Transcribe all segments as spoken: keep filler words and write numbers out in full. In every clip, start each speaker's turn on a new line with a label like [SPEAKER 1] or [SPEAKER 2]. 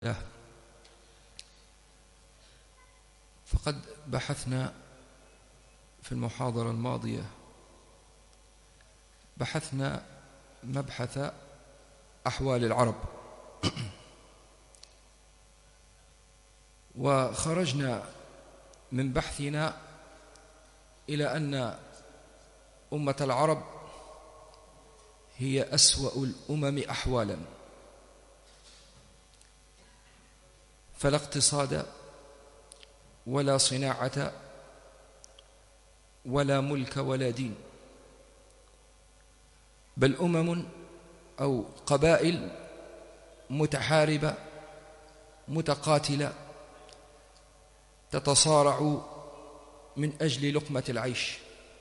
[SPEAKER 1] له. فقد بحثنا في المحاضرة الماضية بحثنا مبحث أحوال العرب وخرجنا من بحثنا إلى أن أمة العرب هي أسوأ الأمم أحوالا، فلا اقتصاد ولا صناعة ولا ملك ولا دين، بل أمم أو قبائل متحاربة متقاتلة تتصارع من أجل لقمة العيش.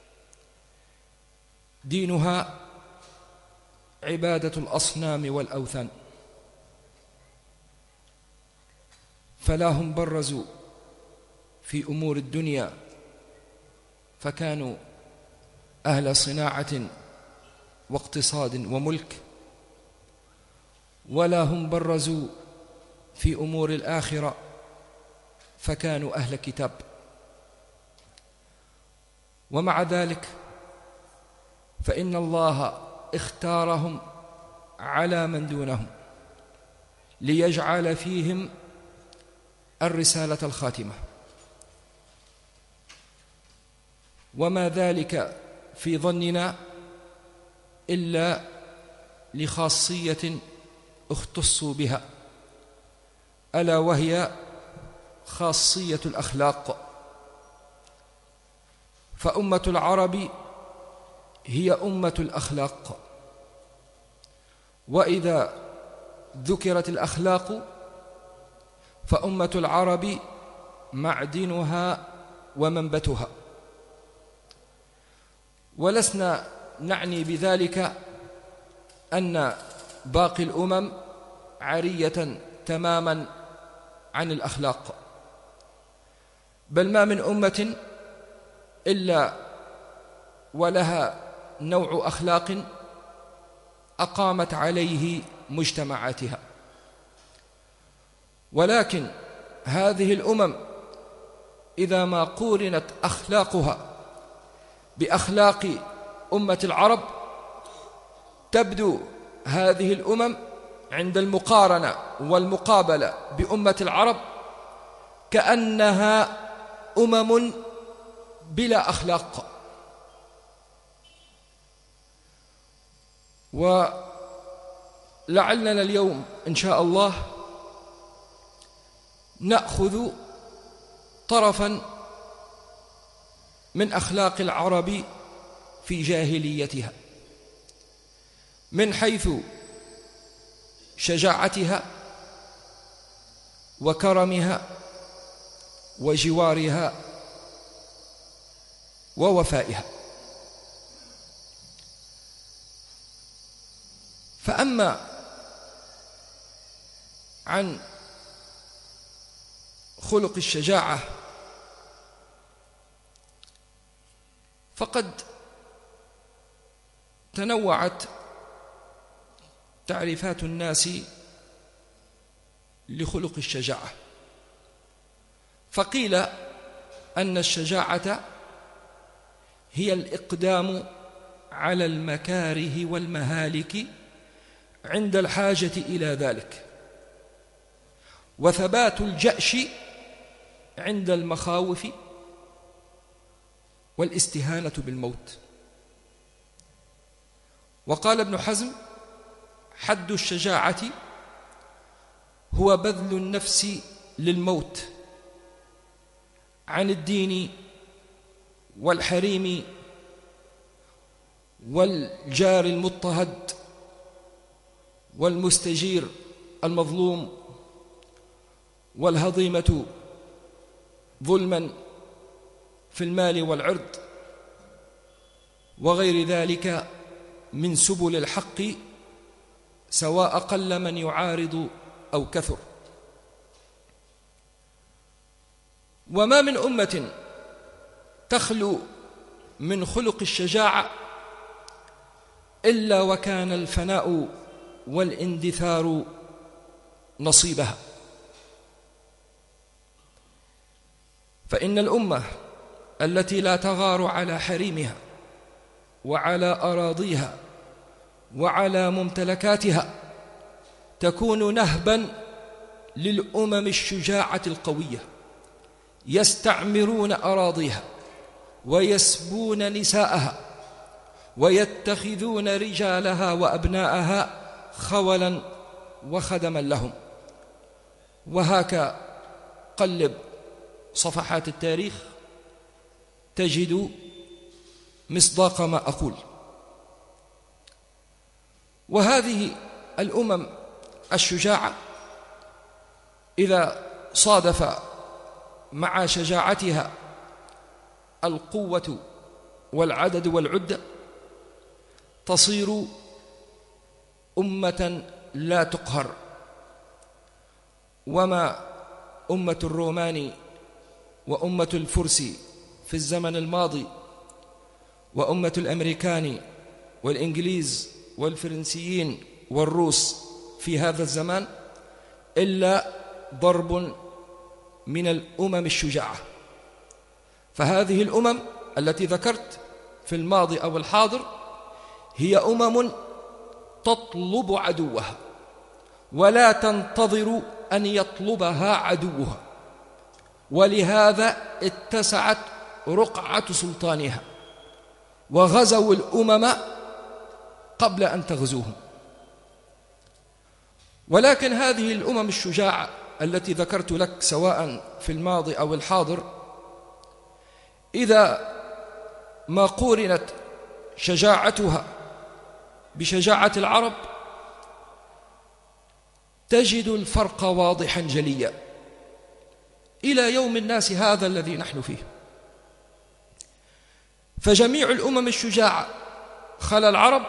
[SPEAKER 1] دينها عبادة الأصنام والأوثان، فلا هم برزوا في أمور الدنيا فكانوا أهل صناعة واقتصاد وملك، ولا هم برزوا في أمور الآخرة فكانوا أهل كتاب. ومع ذلك فإن الله اختارهم على من دونهم ليجعل فيهم الرسالة الخاتمة، وما ذلك في ظننا إلا لخاصية اختصوا بها، ألا وهي خاصية الأخلاق. فأمة العرب هي أمة الأخلاق، وإذا ذكرت الأخلاق فأمة العرب معدنها ومنبتها. ولسنا نعني بذلك أن باقي الأمم عارية تماما عن الأخلاق، بل ما من أمة إلا ولها نوع أخلاق أقامت عليه مجتمعاتها. ولكن هذه الأمم إذا ما قورنت أخلاقها بأخلاق أمة العرب تبدو هذه الأمم عند المقارنة والمقابلة بأمة العرب كأنها أمم بلا أخلاق. ولعلنا اليوم إن شاء الله نأخذ طرفا من أخلاق العرب في جاهليتها، من حيث شجاعتها وكرمها وجوارها ووفائها. فأما عن خلق الشجاعة فقد تنوعت تعريفات الناس لخلق الشجاعة، فقيل أن الشجاعة هي الإقدام على المكاره والمهالك عند الحاجة إلى ذلك، وثبات الجأش عند المخاوف والاستهانة بالموت. وقال ابن حزم: حد الشجاعة هو بذل النفس للموت عن الدين والحريم والجار المضطهد والمستجير المظلوم والهضيمة ظلما في المال والعرض وغير ذلك من سبل الحق، سواء قل من يعارض أو كثر. وما من أمة تخلو من خلق الشجاعة إلا وكان الفناء والاندثار نصيبها. فإن الأمة التي لا تغار على حريمها وعلى أراضيها وعلى ممتلكاتها تكون نهبا للأمم الشجاعة القوية، يستعمرون أراضيها ويسبون نساءها ويتخذون رجالها وأبناءها خولا وخدما لهم. وهاك قلب صفحات التاريخ تجد مصداق ما أقول. وهذه الأمم الشجاعة إذا صادف مع شجاعتها القوة والعدد والعدة تصير أمة لا تقهر. وما أمة الرومان وأمة الفرس في الزمن الماضي وأمة الأمريكان والإنجليز والفرنسيين والروس في هذا الزمان إلا ضرب من الأمم الشجاعة. فهذه الأمم التي ذكرت في الماضي أو الحاضر هي أمم تطلب عدوها ولا تنتظر أن يطلبها عدوها، ولهذا اتسعت رقعة سلطانها وغزوا الأمم قبل أن تغزوهم. ولكن هذه الأمم الشجاعة التي ذكرت لك سواء في الماضي أو الحاضر إذا ما قورنت شجاعتها بشجاعة العرب تجد الفرق واضحا جليا إلى يوم الناس هذا الذي نحن فيه. فجميع الأمم الشجاعة خلا العرب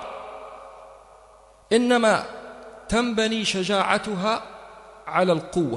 [SPEAKER 1] إنما تنبني شجاعتها على القوة.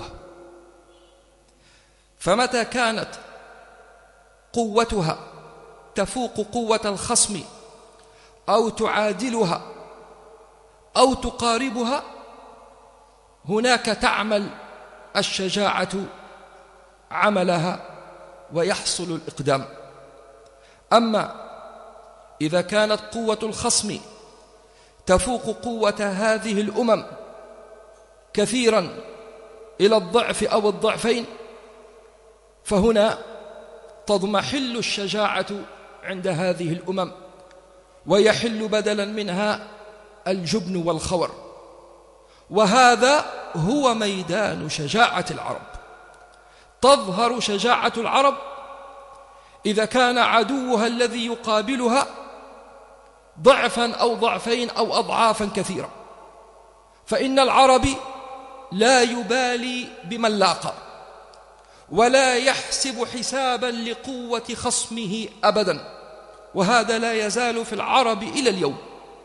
[SPEAKER 1] فمتى كانت قوتها تفوق قوة الخصم أو تعادلها أو تقاربها هناك تعمل الشجاعة عملها ويحصل الإقدام. أما إذا كانت قوة الخصم تفوق قوة هذه الأمم كثيرا إلى الضعف أو الضعفين فهنا تضمحل الشجاعة عند هذه الأمم ويحل بدلا منها الجبن والخور. وهذا هو ميدان شجاعة العرب. تظهر شجاعة العرب إذا كان عدوها الذي يقابلها ضعفا أو ضعفين أو أضعافا كثيرة. فإن العربي لا يبالي بمن لاقى ولا يحسب حسابا لقوة خصمه أبدا، وهذا لا يزال في العرب إلى اليوم.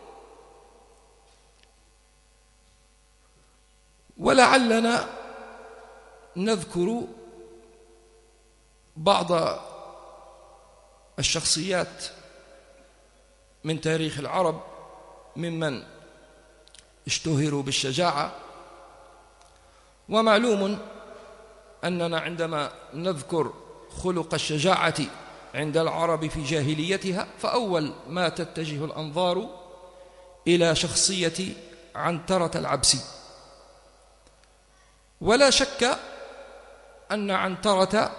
[SPEAKER 1] ولعلنا نذكر بعض الشخصيات من تاريخ العرب ممن اشتهروا بالشجاعة. ومعلوم أننا عندما نذكر خلق الشجاعة عند العرب في جاهليتها فأول ما تتجه الأنظار إلى شخصية عنترة العبسي. ولا شك أن عنترة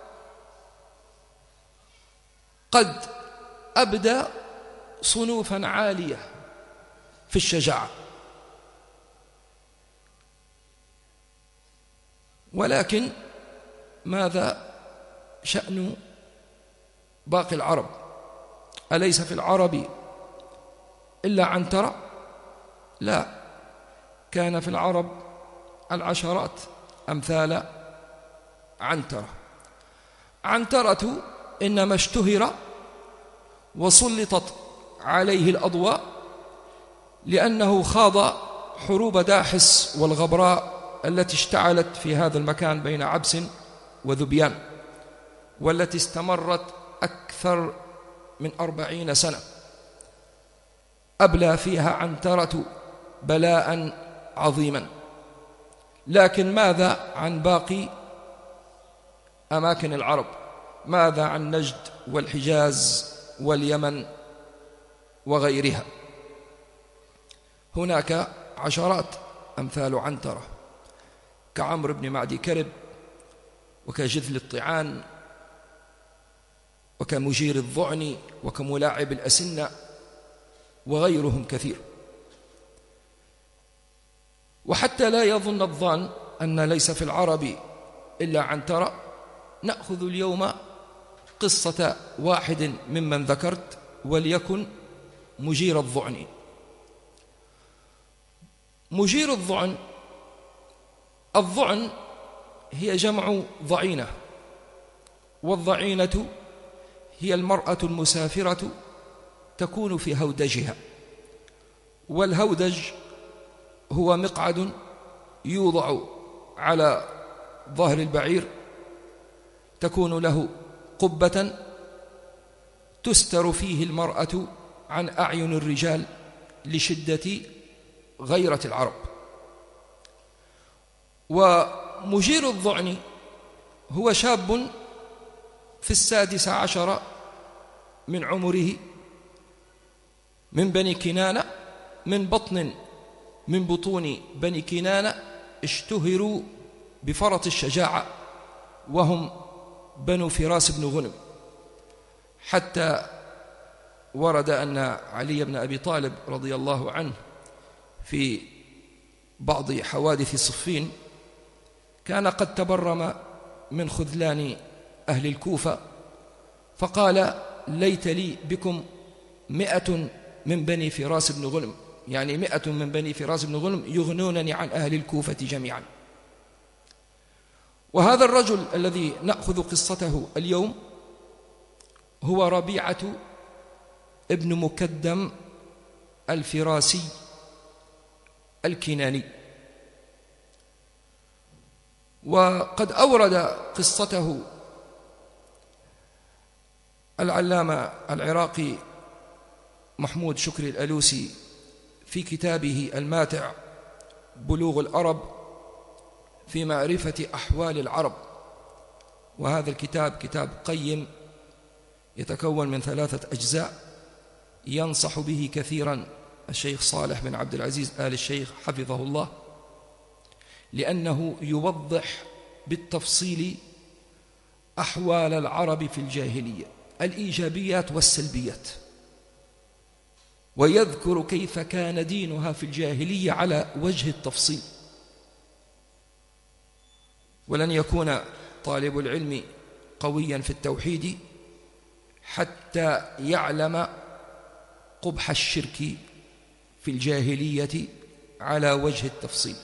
[SPEAKER 1] قد أبدى صنوفا عالية في الشجاعة، ولكن ماذا شأن باقي العرب؟ أليس في العرب إلا عنترة؟ لا، كان في العرب العشرات أمثال عنترة. عنترة إنما اشتهر وسلطت عليه الأضواء لأنه خاض حروب داحس والغبراء التي اشتعلت في هذا المكان بين عبس وذبيان، والتي استمرت أكثر من أربعين سنة أبلى فيها عنترة بلاء عظيما. لكن ماذا عن باقي أماكن العرب؟ وماذا عن نجد والحجاز واليمن وغيرها؟ هناك عشرات أمثال عنترة كعمرو بن معدي كرب، وكجذل الطعان، وكمجير الضعني، وكملاعب الأسنة، وغيرهم كثير. وحتى لا يظن الظان أن ليس في العرب إلا عنترة، نأخذ اليوم قصة واحد ممن ذكرت، وليكن مجير الضعن. مجير الضعن، الضعن هي جمع ضعينة، والضعينة هي المرأة المسافرة تكون في هودجها، والهودج هو مقعد يوضع على ظهر البعير، تكون له قبة تستر فيه المرأة عن أعين الرجال لشدة غيرة العرب. ومجير الضعن هو شاب في السادس عشر من عمره من بني كنانة، من بطن من بطون بني كنانة، اشتهروا بفرط الشجاعة، وهم بنو فراس بن غنم، حتى ورد أن علي بن أبي طالب رضي الله عنه في بعض حوادث صفين كان قد تبرم من خذلان أهل الكوفة، فقال: ليت لي بكم مئة من بني فراس بن غنم، يعني مئة من بني فراس بن غنم يغنونني عن أهل الكوفة جميعا. وهذا الرجل الذي نأخذ قصته اليوم هو ربيعة ابن مكدم الفراسي الكناني. وقد أورد قصته العلامة العراقي محمود شكري الألوسي في كتابه الماتع بلوغ العرب في معرفة أحوال العرب، وهذا الكتاب كتاب قيم يتكون من ثلاثة أجزاء، ينصح به كثيرا الشيخ صالح بن عبد العزيز آل الشيخ حفظه الله، لأنه يوضح بالتفصيل أحوال العرب في الجاهلية، الإيجابيات والسلبيات، ويذكر كيف كان دينها في الجاهلية على وجه التفصيل. ولن يكون طالب العلم قويا في التوحيد حتى يعلم قبح الشرك في الجاهلية على وجه التفصيل.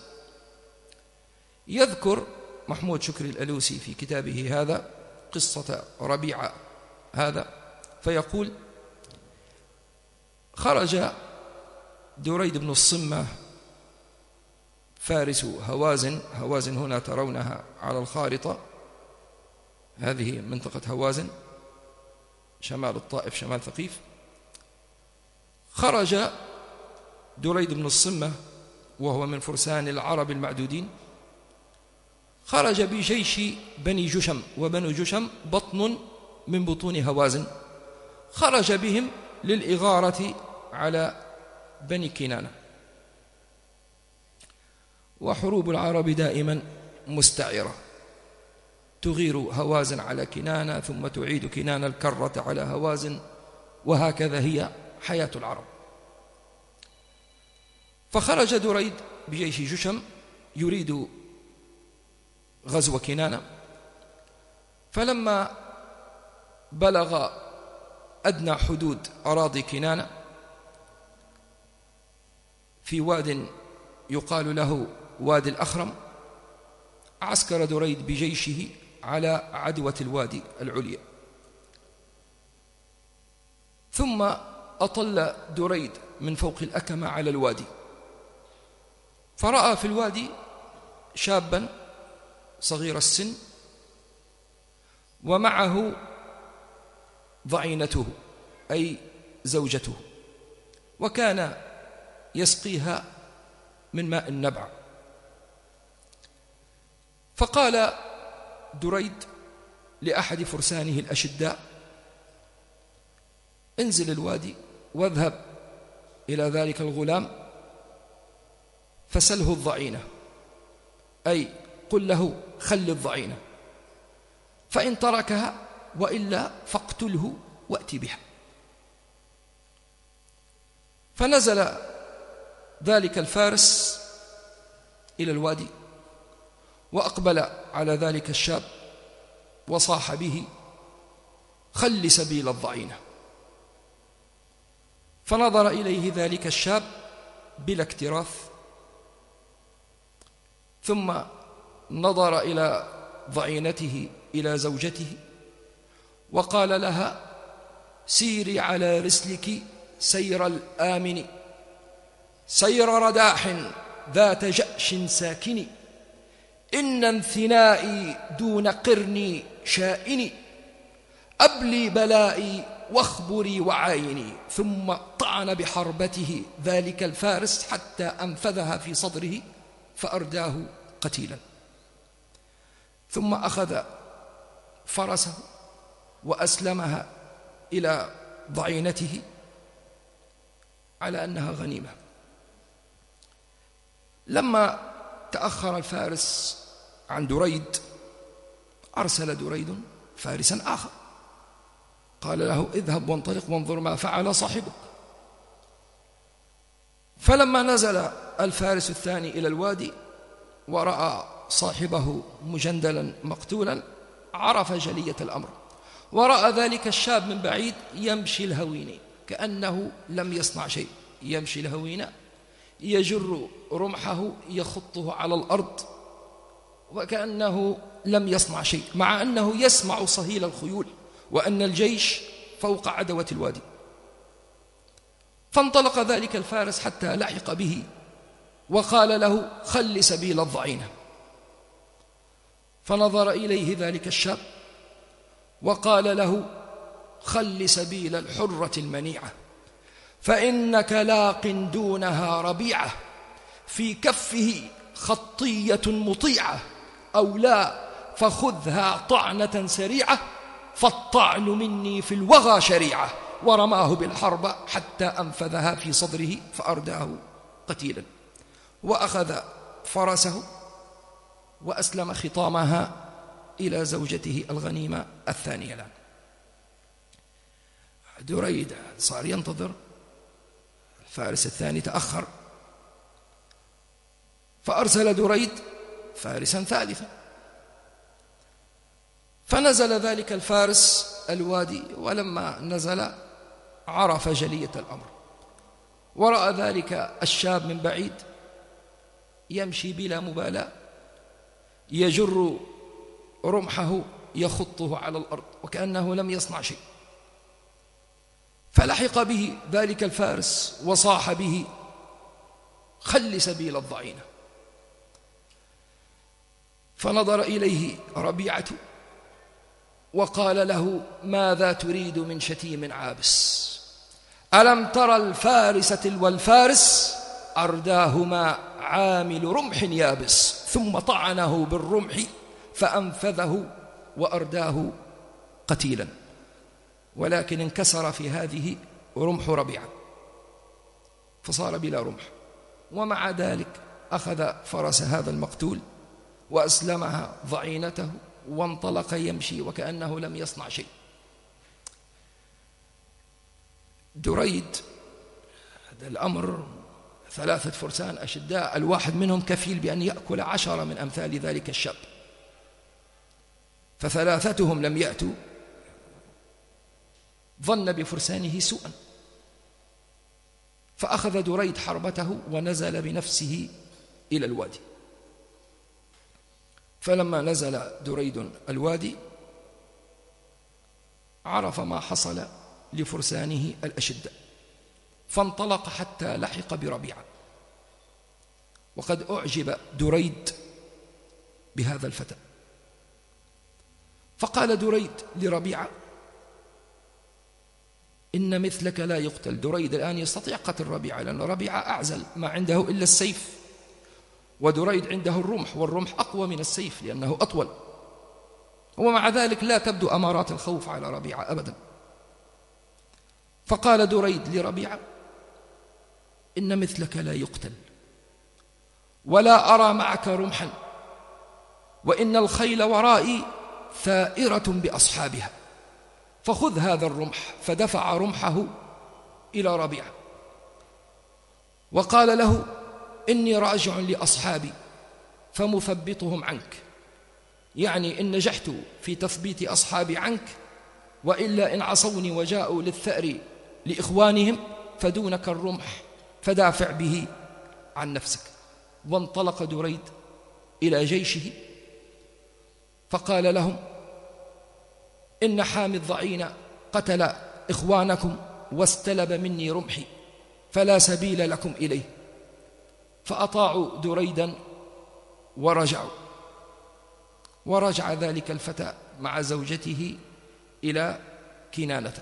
[SPEAKER 1] يذكر محمود شكري الألوسي في كتابه هذا قصة ربيعة هذا، فيقول: خرج دريد بن الصمة فارس هوازن. هوازن هنا ترونها على الخارطة، هذه منطقة هوازن شمال الطائف شمال ثقيف. خرج دريد بن الصمة وهو من فرسان العرب المعدودين، خرج بجيش بني جشم، وبنو جشم بطن من بطون هوازن، خرج بهم للإغارة على بني كنانة. وحروب العرب دائما مستعرة، تغير هوازن على كنانة ثم تعيد كنانة الكرة على هوازن، وهكذا هي حياة العرب. فخرج دريد بجيش جشم يريد غزو كنانة، فلما بلغ أدنى حدود أراضي كنانة في واد يقال له وادي الأخرم، عسكر دريد بجيشه على عدوة الوادي العليا، ثم أطل دريد من فوق الأكمة على الوادي، فرأى في الوادي شابا صغير السن ومعه ضعينته أي زوجته، وكان يسقيها من ماء النبع. فقال دريد: لأحد فرسانه الأشداء: انزل الوادي واذهب إلى ذلك الغلام فسله الضعينة، أي قل له خل الضعينة، فإن تركها وإلا فاقتله وأتي بها. فنزل ذلك الفارس إلى الوادي وأقبل على ذلك الشاب وصاح به: خل سبيل الضعينة. فنظر إليه ذلك الشاب بلا اكتراث، ثم نظر إلى ضعينته إلى زوجته وقال لها: سيري على رسلك سير الآمن، سير رداح ذات جأش ساكن، إن انثنائي دون قرني شائني، أبلي بلائي واخبري وعايني. ثم طعن بحربته ذلك الفارس حتى أنفذها في صدره فأرداه قتيلا. ثم أخذ فرسه وأسلمها إلى ضعينته على أنها غنيمة. لما تأخر الفارس عن دريد أرسل دريد فارسا آخر قال له: اذهب وانطلق وانظر ما فعل صاحبك. فلما نزل الفارس الثاني إلى الوادي ورأى صاحبه مجندلا مقتولا عرف جلية الأمر، ورأى ذلك الشاب من بعيد يمشي الهوين كأنه لم يصنع شيء، يمشي الهوين يجر رمحه يخطه على الأرض وكأنه لم يصنع شيء، مع أنه يسمع صهيل الخيول وأن الجيش فوق عدوة الوادي. فانطلق ذلك الفارس حتى لحق به وقال له: خل سبيل الضعينة. فنظر إليه ذلك الشاب وقال له: خل سبيل الحرة المنيعة، فإنك لاق دونها ربيعة، في كفه خطية مطيعة، أو لا فخذها طعنة سريعة، فالطعن مني في الوغى شريعة. ورماه بالحرب حتى أنفذها في صدره فأرداه قتيلا، وأخذ فرسه وأسلم خطامها إلى زوجته الغنيمة الثانية الآن. دريد صار ينتظر، الفارس الثاني تأخر، فأرسل دريد فارسا ثالثا. فنزل ذلك الفارس الوادي، ولما نزل عرف جلية الأمر، ورأى ذلك الشاب من بعيد يمشي بلا مبالاة يجر رمحه يخطه على الأرض وكأنه لم يصنع شيء. فلحق به ذلك الفارس وصاح به: خل سبيل الضعينة. فنظر إليه ربيعة وقال له: ماذا تريد من شتيم عابس؟ ألم ترى الفارس تلو الفارس أرداهما عامل رمح يابس، ثم طعنه بالرمح فأنفذه وأرداه قتيلا، ولكن انكسر في هذه رمح ربيعة فصار بلا رمح. ومع ذلك أخذ فرس هذا المقتول وأسلمها ضعينته وانطلق يمشي وكأنه لم يصنع شيء. دريد هذا الأمر ثلاثة فرسان أشداء، الواحد منهم كفيل بأن يأكل عشرة من أمثال ذلك الشاب، فثلاثتهم لم يأتوا، ظن بفرسانه سوءا، فأخذ دريد حربته ونزل بنفسه إلى الوادي. فلما نزل دريد الوادي عرف ما حصل لفرسانه الأشداء، فانطلق حتى لحق بربيعة، وقد أعجب دريد بهذا الفتى، فقال دريد لربيعة: إن مثلك لا يقتل. دريد الآن يستطيع قتل ربيعة، لأن ربيعة أعزل ما عنده إلا السيف، ودريد عنده الرمح، والرمح أقوى من السيف لأنه أطول. ومع ذلك لا تبدو أمارات الخوف على ربيعة أبدا. فقال دريد لربيعة: إن مثلك لا يقتل، ولا أرى معك رمحا، وإن الخيل ورائي ثائرة بأصحابها، فخذ هذا الرمح. فدفع رمحه إلى ربيعة وقال له: إني راجع لأصحابي فمثبطهم عنك، يعني إن نجحت في تثبيت أصحابي عنك، وإلا إن عصوني وجاءوا للثأر لإخوانهم فدونك الرمح فدافع به عن نفسك. وانطلق دريد إلى جيشه فقال لهم: إن حامي الضعين قتل إخوانكم واستلب مني رمحي، فلا سبيل لكم إليه. فأطاعوا دريدا ورجعوا. ورجع ذلك الفتى مع زوجته إلى كنانة.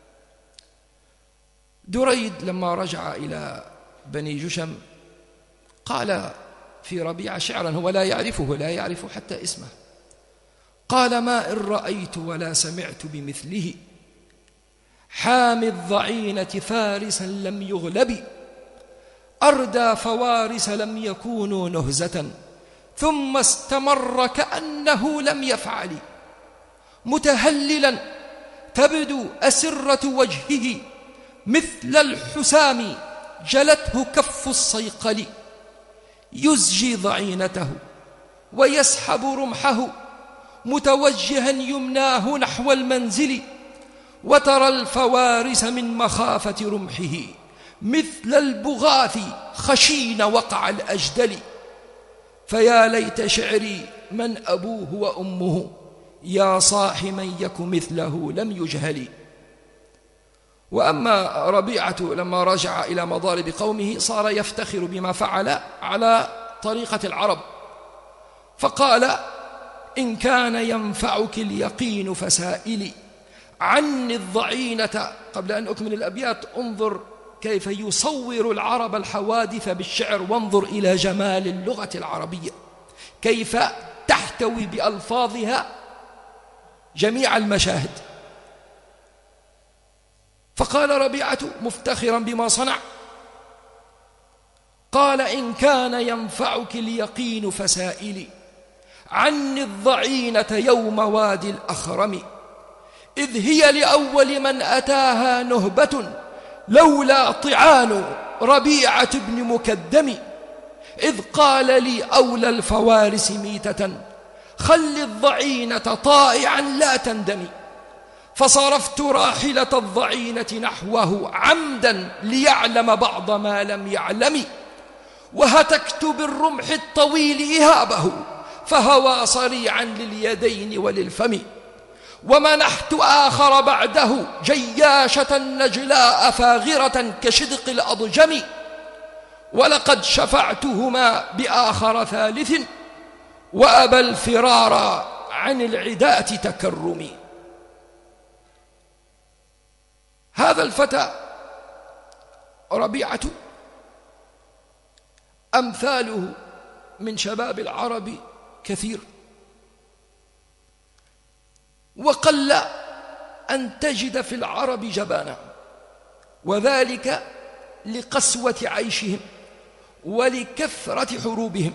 [SPEAKER 1] دريد لما رجع إلى بني جشم قال في ربيعة شعرا هو لا يعرفه، لا يعرف حتى اسمه. قال: ما إن رأيت ولا سمعت بمثله، حامي الضعينة فارسا لم يغلب، أردى فوارس لم يكونوا نهزة، ثم استمر كأنه لم يفعل، متهللا تبدو أسرة وجهه، مثل الحسام جلته كف الصيقل، يزجي ضعينته ويسحب رمحه، متوجها يمناه نحو المنزل، وترى الفوارس من مخافة رمحه مثل البغاث خشين وقع الأجدل، فيا ليت شعري من أبوه وأمه، يا صاح من يك مثله لم يجهل. وأما ربيعة لما رجع إلى مضارب قومه صار يفتخر بما فعل على طريقة العرب، فقال: إن كان ينفعك اليقين فسائلي عني الضعينة. قبل أن أكمل الأبيات انظر كيف يصور العرب الحوادث بالشعر، وانظر إلى جمال اللغة العربية كيف تحتوي بألفاظها جميع المشاهد. فقال ربيعة مفتخرا بما صنع، قال: إن كان ينفعك اليقين فسائلي عني الضعينة يوم وادي الأخرم، إذ هي لأول من أتاها نهبة، لولا طعان ربيعة بن مكدم، إذ قال لي أولى الفوارس ميتة، خل الضعينة طائعا لا تندم، فصرفت راحلة الضعينة نحوه عمدا ليعلم بعض ما لم يعلم، وهتكت بالرمح الطويل إهابه، فهوى صريعا لليدين وللفم، ومنحت آخر بعده جياشة نجلاء فاغرة كشدق الأضجم، ولقد شفعتهما بآخر ثالث، وأبى الفرار عن العداة تكرمي. هذا الفتى ربيعة أمثاله من شباب العرب كثير، وقل أن تجد في العرب جبانا، وذلك لقسوة عيشهم ولكثرة حروبهم،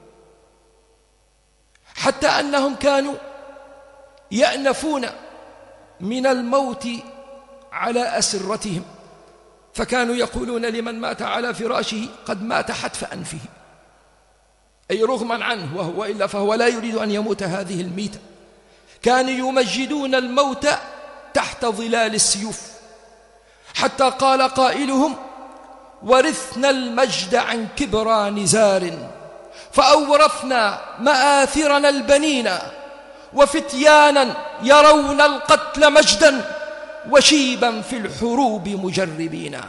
[SPEAKER 1] حتى أنهم كانوا يأنفون من الموت على أسرتهم، فكانوا يقولون لمن مات على فراشه: قد مات حتف أنفه، أي رغما عنه، وهو إلا فهو لا يريد أن يموت هذه الميتة. كانوا يمجدون الموت تحت ظلال السيوف، حتى قال قائلهم: ورثنا المجد عن كبرى نزار، فأورثنا مآثرنا البنين، وفتيانا يرون القتل مجدا، وشيبا في الحروب مجربين.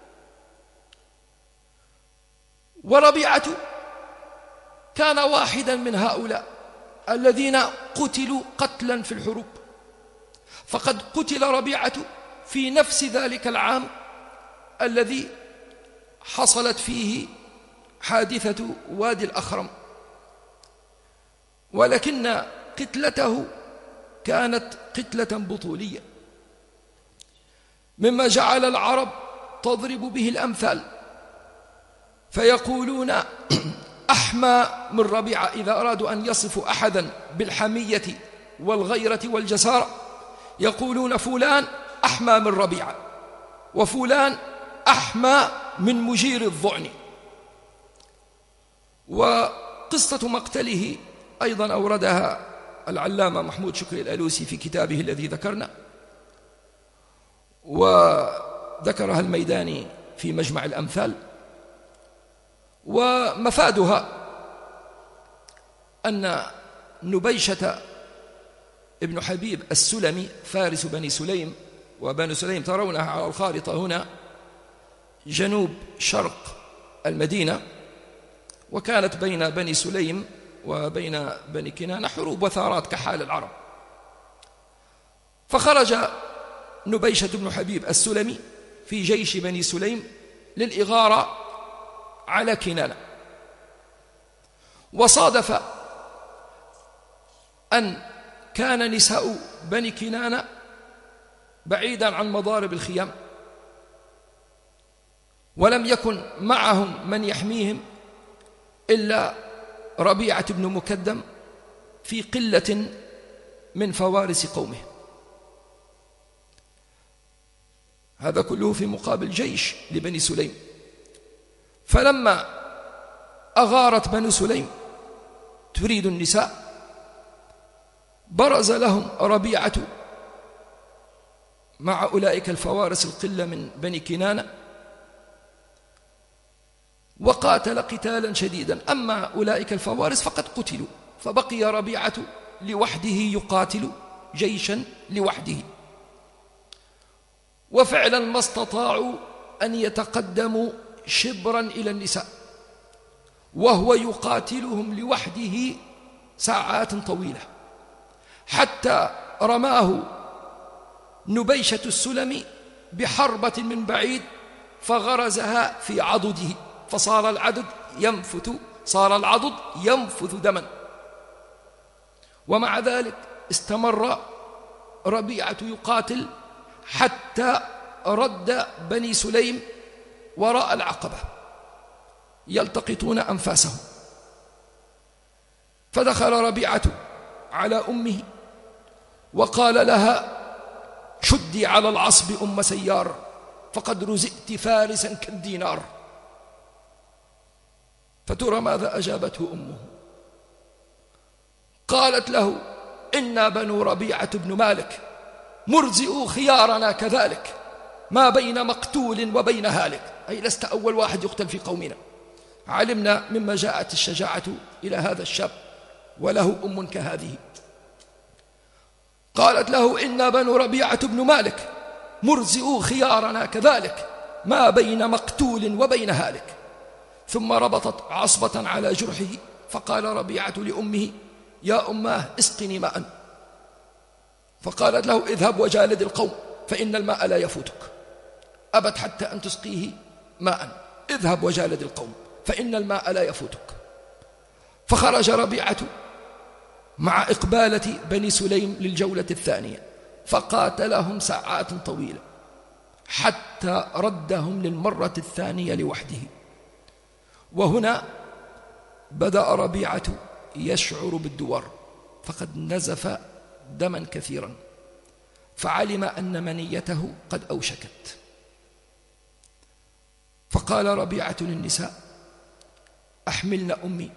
[SPEAKER 1] وربيعة كان واحدا من هؤلاء الذين قتلوا قتلا في الحروب، فقد قتل ربيعة في نفس ذلك العام الذي حصلت فيه حادثة وادي الأخرم، ولكن قتلته كانت قتلة بطولية، مما جعل العرب تضرب به الأمثال، فيقولون أحمى من ربيعة. إذا أرادوا أن يصفوا أحدا بالحمية والغيرة والجسارة يقولون فلان أحمى من ربيعة، وفلان أحمى من مجير الضعن. وقصة مقتله أيضا أوردها العلامة محمود شكري الألوسي في كتابه الذي ذكرنا، وذكرها الميداني في مجمع الأمثال. ومفادها أن نبيشة ابن حبيب السلمي فارس بني سليم، وبني سليم ترونها على الخارطة هنا جنوب شرق المدينة، وكانت بين بني سليم وبين بني كنانة حروب وثارات كحال العرب. فخرج نبيشة بن حبيب السلمي في جيش بني سليم للإغارة على كنانة، وصادف أن كان نساء بني كنانة بعيدا عن مضارب الخيام، ولم يكن معهم من يحميهم إلا ربيعة بن مكدم في قلة من فوارس قومه. هذا كله في مقابل جيش لبني سليم. فلما أغارت بني سليم تريد النساء برز لهم ربيعة مع أولئك الفوارس القلة من بني كنانة، وقاتل قتالا شديدا. أما أولئك الفوارس فقد قتلوا، فبقي ربيعة لوحده يقاتل جيشا لوحده، وفعلا ما استطاعوا أن يتقدموا شبرا إلى النساء، وهو يقاتلهم لوحده ساعات طويلة، حتى رماه نبيشة السلمي بحربة من بعيد فغرزها في عضده، فصار العضد ينفث صار العضد ينفث دما. ومع ذلك استمر ربيعة يقاتل حتى رد بني سليم وراء العقبة يلتقطون أنفاسهم. فدخل ربيعة على أمه وقال لها: شدي على العصب أم سيار، فقد رزقت فارسا كالدينار. فترى ماذا أجابته أمه؟ قالت له: إنا بنو ربيعة بن مالك مرزئوا خيارنا كذلك، ما بين مقتول وبين هالك، أي لست أول واحد يقتل في قومنا. علمنا مما جاءت الشجاعة إلى هذا الشاب وله أم كهذه. قالت له: إنا بنو ربيعة بن مالك مرزئوا خيارنا كذلك، ما بين مقتول وبين هالك. ثم ربطت عصبة على جرحه، فقال ربيعة لأمه: يا أماه اسقني ماء. فقالت له: اذهب وجالد القوم فإن الماء لا يفوتك. أبت حتى أن تسقيه ماء، اذهب وجالد القوم فإن الماء لا يفوتك. فخرج ربيعة مع إقبالة بني سليم للجولة الثانية، فقاتلهم ساعات طويلة حتى ردهم للمرة الثانية لوحده. وهنا بدأ ربيعة يشعر بالدوار، فقد نزف دما كثيرا، فعلم أن منيته قد أوشكت. فقال ربيعة للنساء: أحملن أمي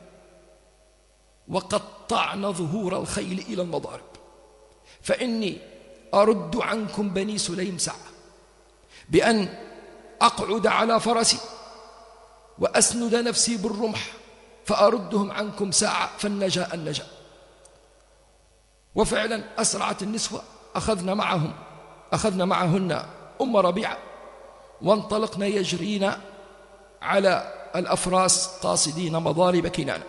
[SPEAKER 1] وقطعن ظهور الخيل إلى المضارب، فإني أرد عنكم بني سليم ساعة بأن أقعد على فرسي وأسند نفسي بالرمح فأردهم عنكم ساعة، فالنجا النجا. وفعلا أسرعت النسوة، أخذنا معهم أخذنا معهن أم ربيعة وانطلقنا يجرين على الأفراس قاصدين مضارب كنانة.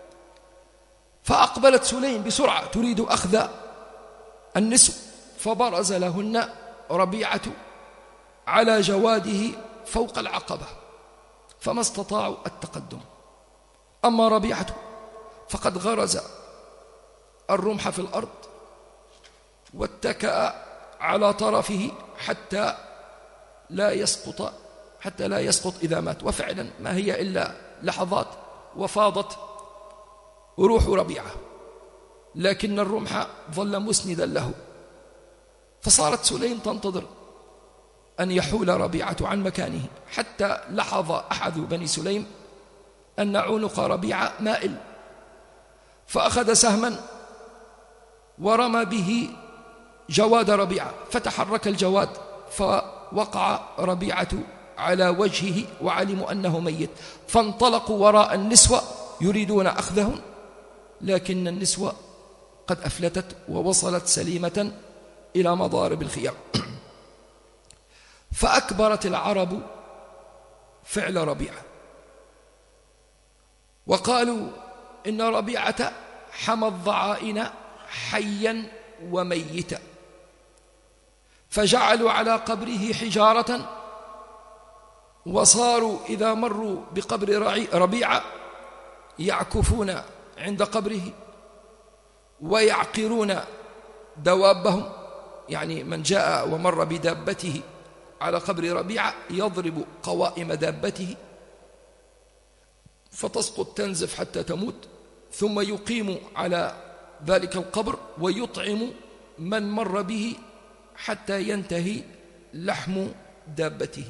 [SPEAKER 1] فأقبلت سليم بسرعة تريد أخذ النسو، فبرز لهن ربيعة على جواده فوق العقبة، فما استطاعوا التقدم. أما ربيعة فقد غرز الرمح في الأرض واتكأ على طرفه حتى لا يسقط حتى لا يسقط إذا مات. وفعلا ما هي إلا لحظات وفاضت روح ربيعة، لكن الرمح ظل مسندا له، فصارت سليم تنتظر أن يحول ربيعة عن مكانه، حتى لحظ أحد بني سليم أن عنق ربيعة مائل، فأخذ سهما ورمى به جواد ربيعة، فتحرك الجواد فوقع ربيعة على وجهه وعلموا أنه ميت، فانطلقوا وراء النسوة يريدون أخذهم، لكن النسوة قد أفلتت ووصلت سليمة إلى مضارب الخيام. فأكبرت العرب فعل ربيعة، وقالوا إن ربيعة حمى الضعائن حيا وميتا، فجعلوا على قبره حجارة، وصاروا إذا مروا بقبر ربيعة يعكفون عند قبره ويعقرون دوابهم، يعني من جاء ومر بدابته على قبر ربيعة يضرب قوائم دابته فتسقط تنزف حتى تموت، ثم يقيم على ذلك القبر ويطعم من مر به حتى ينتهي لحم دابته.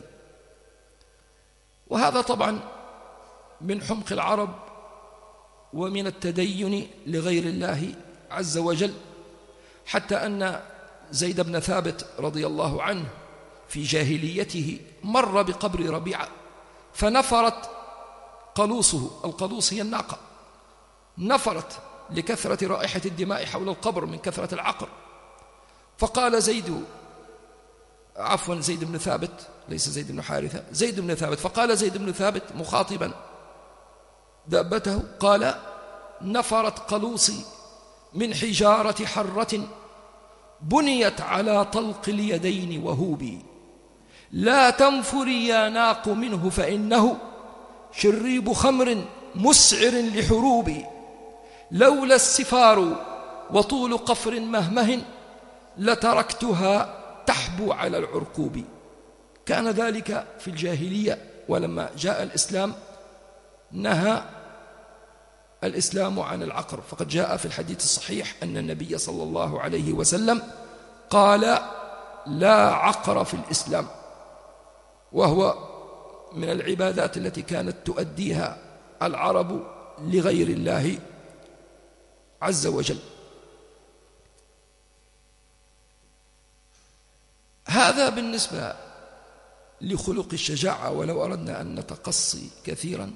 [SPEAKER 1] وهذا طبعا من حمق العرب ومن التدين لغير الله عز وجل، حتى أن زيد بن ثابت رضي الله عنه في جاهليته مر بقبر ربيعة فنفرت قلوصه، القلوص هي الناقة، نفرت لكثرة رائحة الدماء حول القبر من كثرة العقر، فقال زيد عفوا زيد بن ثابت ليس زيد بن حارثة زيد بن ثابت فقال زيد بن ثابت مخاطبا دابته قال: نفرت قلوصي من حجارة حرة بنيت على طلق اليدين وهوبي، لا تنفري يا ناق منه فإنه شريب خمر مسعر لحروبي، لولا السفار وطول قفر مهمه لتركتها تحبو على العرقوب. كان ذلك في الجاهلية، ولما جاء الإسلام نهى الإسلام عن العقر، فقد جاء في الحديث الصحيح أن النبي صلى الله عليه وسلم قال: لا عقر في الإسلام، وهو من العبادات التي كانت تؤديها العرب لغير الله عز وجل. هذا بالنسبة لخلق الشجاعة. ولو أردنا أن نتقصي كثيرا،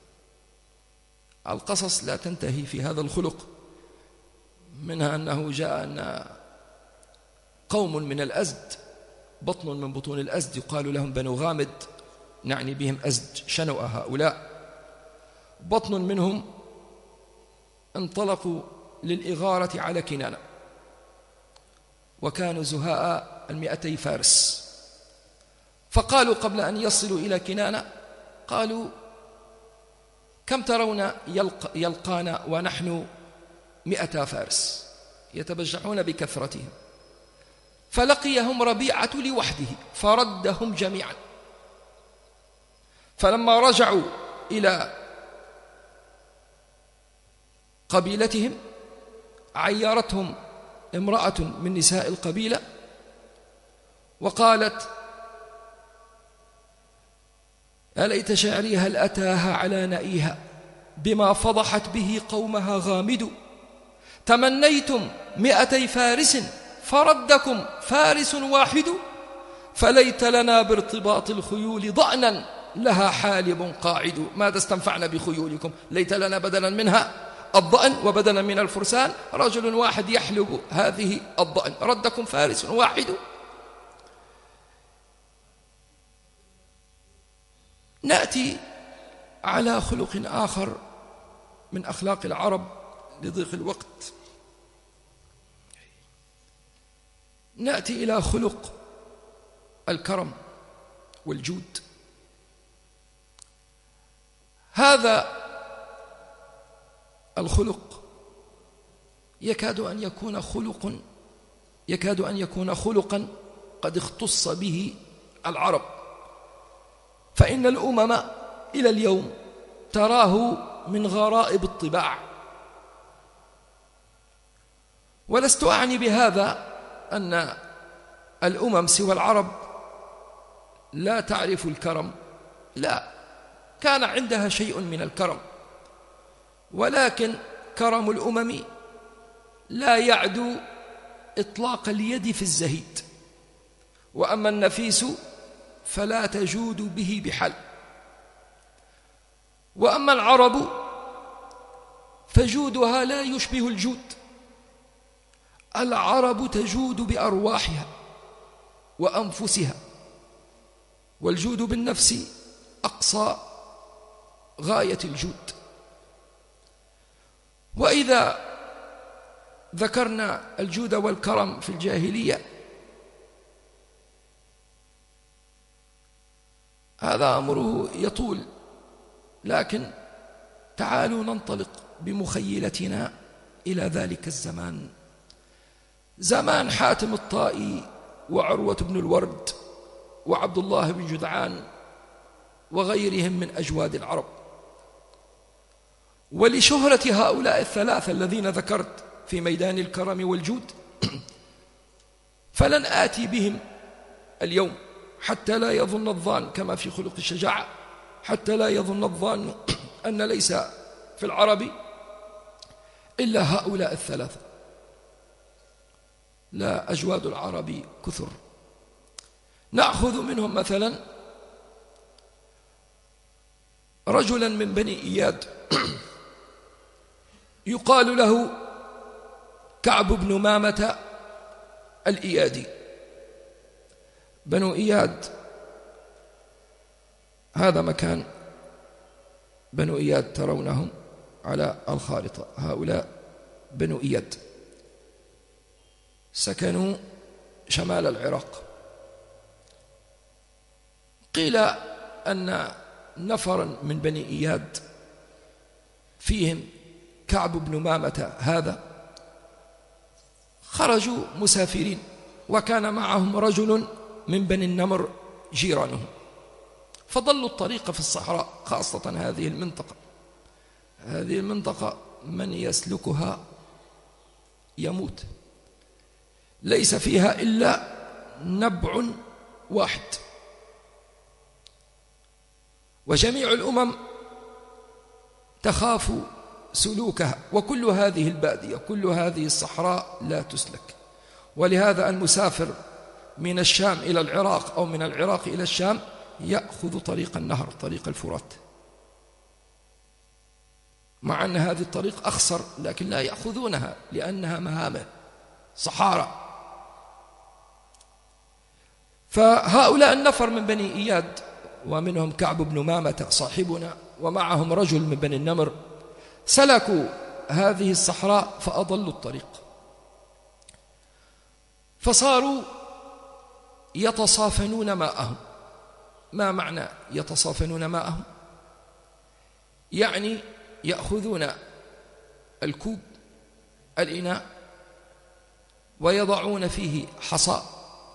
[SPEAKER 1] القصص لا تنتهي في هذا الخلق، منها أنه جاء أن قوم من الأزد، بطن من بطون الأزد يقال لهم بنو غامد، نعني بهم أزد شنوء هؤلاء، بطن منهم انطلقوا للإغارة على كنانة، وكانوا زهاء المئتي فارس، فقالوا قبل أن يصلوا إلى كنانة قالوا: كم ترون يلق يلقانا ونحن مئة فارس؟ يتبجحون بكثرتهم. فلقيهم ربيعة لوحده فردهم جميعا، فلما رجعوا إلى قبيلتهم عيرتهم امرأة من نساء القبيلة وقالت: أليت شعري هل أتاها على نئيها بما فضحت به قومها غامد، تمنيتم مئتي فارس فردكم فارس واحد، فليت لنا بارتباط الخيول ضأنا لها حالب قاعد. ماذا استنفعنا بخيولكم؟ ليت لنا بدلا منها الضأن وبدلا من الفرسان رجل واحد يحلب هذه الضأن، ردكم فارس واحد. نأتي على خلق آخر من أخلاق العرب لضيق الوقت، نأتي إلى خلق الكرم والجود. هذا الخلق يكاد أن يكون خلق يكاد أن يكون خلقا قد اختص به العرب، فإن الأمم إلى اليوم تراه من غرائب الطباع. ولست أعني بهذا أن الأمم سوى العرب لا تعرف الكرم، لا، كان عندها شيء من الكرم، ولكن كرم الأمم لا يعدو إطلاق اليد في الزهيد، وأما النفيس فلا تجود به بحال. وأما العرب فجودها لا يشبه الجود، العرب تجود بأرواحها وأنفسها، والجود بالنفس أقصى غاية الجود. وإذا ذكرنا الجود والكرم في الجاهلية، هذا أمره يطول، لكن تعالوا ننطلق بمخيلتنا إلى ذلك الزمان، زمان حاتم الطائي وعروة بن الورد وعبد الله بن جدعان وغيرهم من أجواد العرب. ولشهرة هؤلاء الثلاثة الذين ذكرت في ميدان الكرم والجود فلن آتي بهم اليوم، حتى لا يظن الظان كما في خلق الشجاعة، حتى لا يظن الظان أن ليس في العرب إلا هؤلاء الثلاثة، لا، أجواد العرب كثر. نأخذ منهم مثلا رجلا من بني إياد يقال له كعب بن مامة الإيادي. بنو إياد هذا مكان، بنو إياد ترونهم على الخارطة، هؤلاء بنو إياد سكنوا شمال العراق. قيل أن نفرا من بني إياد فيهم كعب بن مامة هذا خرجوا مسافرين، وكان معهم رجل من بني النمر جيرانهم، فضلوا الطريق في الصحراء، خاصة هذه المنطقة. هذه المنطقة من يسلكها يموت، ليس فيها إلا نبع واحد، وجميع الأمم تخاف سلوكها، وكل هذه البادية، كل هذه الصحراء لا تسلك. ولهذا المسافر من الشام إلى العراق أو من العراق إلى الشام يأخذ طريق النهر، طريق الفرات، مع أن هذه الطريق أخسر، لكن لا يأخذونها لأنها مهامة صحارى. فهؤلاء النفر من بني إياد ومنهم كعب بن مامة صاحبنا ومعهم رجل من بني النمر سلكوا هذه الصحراء فأضلوا الطريق، فصاروا يتصافنون ماءهم. ما معنى يتصافنون ماءهم؟ يعني يأخذون الكوب، الإناء، ويضعون فيه حصى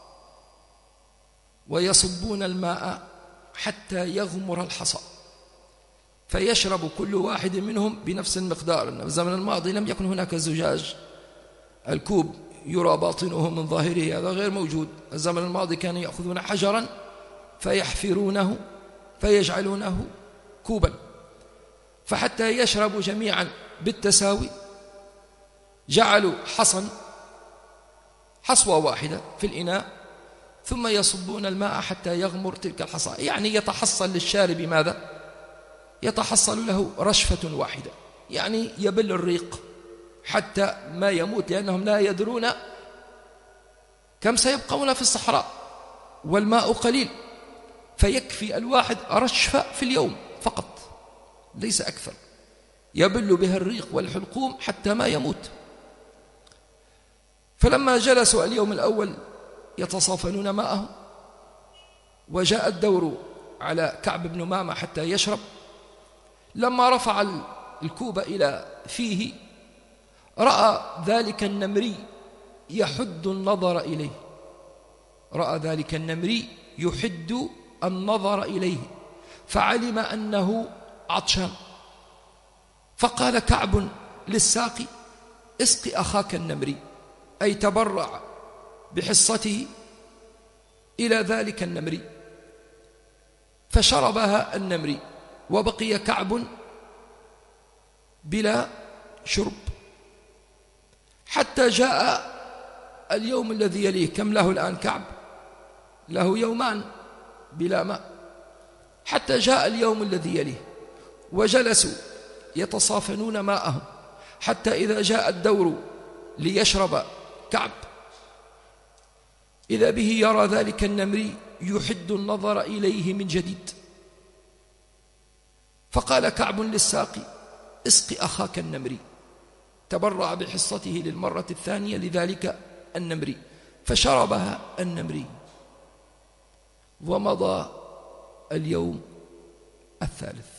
[SPEAKER 1] ويصبون الماء حتى يغمر الحصى، فيشرب كل واحد منهم بنفس المقدار. في الزمن الماضي لم يكن هناك زجاج، الكوب يرى باطنه من ظاهره، هذا غير موجود. الزمن الماضي كانوا يأخذون حجرا فيحفرونه فيجعلونه كوبا، فحتى يشربوا جميعا بالتساوي جعلوا حصا حصوة واحدة في الإناء، ثم يصبون الماء حتى يغمر تلك الحصى، يعني يتحصل للشارب ماذا؟ يتحصل له رشفة واحدة، يعني يبل الريق حتى ما يموت، لأنهم لا يدرون كم سيبقون في الصحراء والماء قليل، فيكفي الواحد رشفة في اليوم فقط، ليس أكثر، يبل بها الريق والحلقوم حتى ما يموت. فلما جلسوا اليوم الأول يتصافنون ماءهم، وجاء الدور على كعب بن مامة حتى يشرب، لما رفع الكوب إلى فيه رأى ذلك النمري يحد النظر إليه، رأى ذلك النمري يحد النظر إليه فعلم أنه عطشان، فقال كعب للساقي اسق أخاك النمري، أي تبرع بحصته إلى ذلك النمري، فشربها النمري وبقي كعب بلا شرب حتى جاء اليوم الذي يليه. كم له الآن كعب؟ له يومان بلا ماء، حتى جاء اليوم الذي يليه وجلسوا يتصافنون ماءهم، حتى إذا جاء الدور ليشرب كعب إذا به يرى ذلك النمري يحد النظر إليه من جديد، فقال كعب للساقي اسق أخاك النمري، تبرع بحصته للمرة الثانية لذلك النمري فشربها النمري. ومضى اليوم الثالث